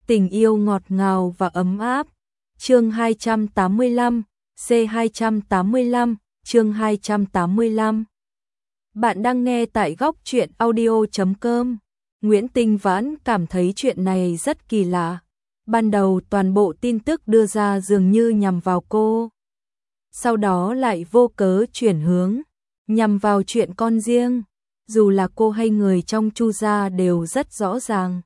Tình yêu ngọt ngào và ấm áp. Chương 285, C285, chương 285. Bạn đang nghe tại góc truyện audio.com. Nguyễn Tinh Vãn cảm thấy chuyện này rất kỳ lạ. Ban đầu toàn bộ tin tức đưa ra dường như nhằm vào cô. Sau đó lại vô cớ chuyển hướng, nhằm vào chuyện con riêng. Dù là cô hay người trong Chu gia đều rất rõ ràng.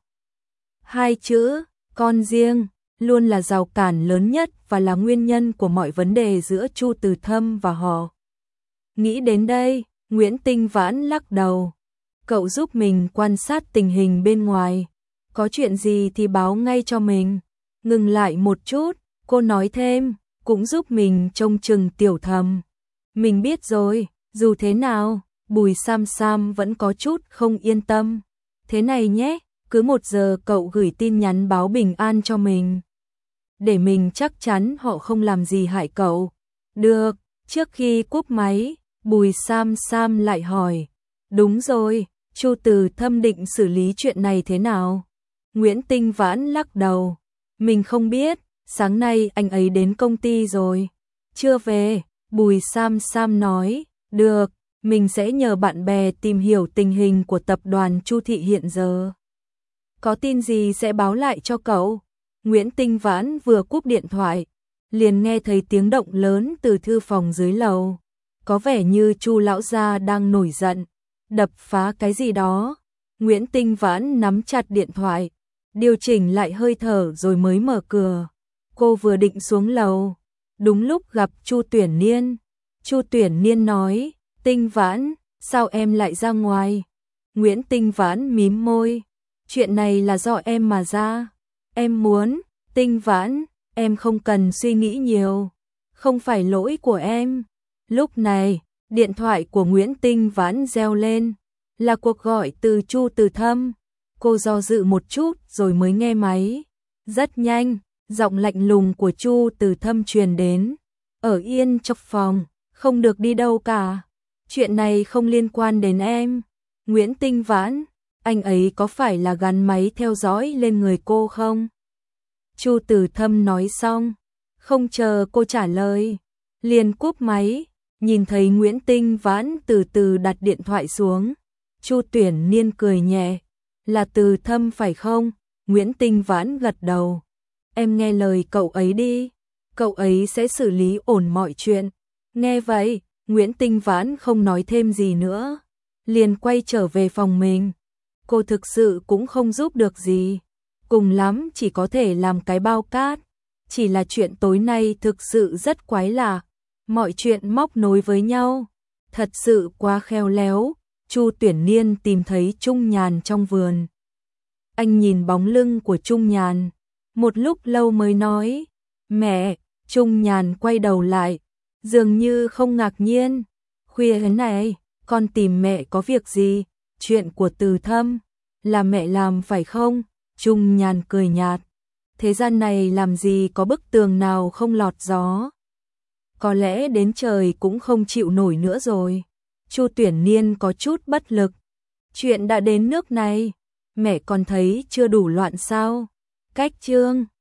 Hai chữ, con riêng, luôn là rào cản lớn nhất và là nguyên nhân của mọi vấn đề giữa Chu Từ Thâm và họ. Nghĩ đến đây, Nguyễn Tinh Vãn lắc đầu. Cậu giúp mình quan sát tình hình bên ngoài. Có chuyện gì thì báo ngay cho mình. Ngừng lại một chút, cô nói thêm, cũng giúp mình trông chừng Tiểu Thầm. Mình biết rồi, dù thế nào, Bùi Sam Sam vẫn có chút không yên tâm. Thế này nhé, cứ 1 giờ cậu gửi tin nhắn báo bình an cho mình. Để mình chắc chắn họ không làm gì hại cậu. Được, trước khi cúp máy, Bùi Sam Sam lại hỏi. Đúng rồi, Chu Từ Thâm định xử lý chuyện này thế nào? Nguyễn Tinh Vãn lắc đầu. Mình không biết, sáng nay anh ấy đến công ty rồi. Chưa về, Bùi Sam Sam nói. Được, mình sẽ nhờ bạn bè tìm hiểu tình hình của tập đoàn Chu Thị hiện giờ. Có tin gì sẽ báo lại cho cậu. Nguyễn Tinh Vãn vừa cúp điện thoại, liền nghe thấy tiếng động lớn từ thư phòng dưới lầu. Có vẻ như Chu lão gia đang nổi giận, đập phá cái gì đó. Nguyễn Tinh Vãn nắm chặt điện thoại, điều chỉnh lại hơi thở rồi mới mở cửa. Cô vừa định xuống lầu, đúng lúc gặp Chu Tuyển Niên. Chu Tuyển Niên nói, Tinh Vãn, sao em lại ra ngoài? Nguyễn Tinh Vãn mím môi, chuyện này là do em mà ra. Em muốn, Tinh Vãn, em không cần suy nghĩ nhiều. Không phải lỗi của em. Lúc này, điện thoại của Nguyễn Tinh Vãn reo lên. Là cuộc gọi từ Chu Từ Thâm. Cô do dự một chút rồi mới nghe máy. Rất nhanh, giọng lạnh lùng của Chu Từ Thâm truyền đến. Ở yên trong phòng, không được đi đâu cả. Chuyện này không liên quan đến em. Nguyễn Tinh Vãn, anh ấy có phải là gắn máy theo dõi lên người cô không? Chu Từ Thâm nói xong, không chờ cô trả lời, liền cúp máy. Nhìn thấy Nguyễn Tinh Vãn từ từ đặt điện thoại xuống, Chu Tuyển Niên cười nhẹ. Là Từ Thâm phải không? Nguyễn Tinh Vãn gật đầu. Em nghe lời cậu ấy đi, cậu ấy sẽ xử lý ổn mọi chuyện. Nghe vậy, Nguyễn Tinh Vãn không nói thêm gì nữa, liền quay trở về phòng mình. Cô thực sự cũng không giúp được gì, cùng lắm chỉ có thể làm cái bao cát. Chỉ là chuyện tối nay thực sự rất quái lạ, mọi chuyện móc nối với nhau, thật sự quá khéo léo. Chu Tuyển Niên tìm thấy Trung Nhàn trong vườn. Anh nhìn bóng lưng của Trung Nhàn, một lúc lâu mới nói, mẹ. Trung Nhàn quay đầu lại, dường như không ngạc nhiên. Khuya thế này, con tìm mẹ có việc gì? Chuyện của Từ Thâm, là mẹ làm phải không? Trung Nhàn cười nhạt. Thế gian này làm gì có bức tường nào không lọt gió. Có lẽ đến trời cũng không chịu nổi nữa rồi. Chu Tuyển Niên có chút bất lực. Chuyện đã đến nước này, mẹ còn thấy chưa đủ loạn sao? Cách chương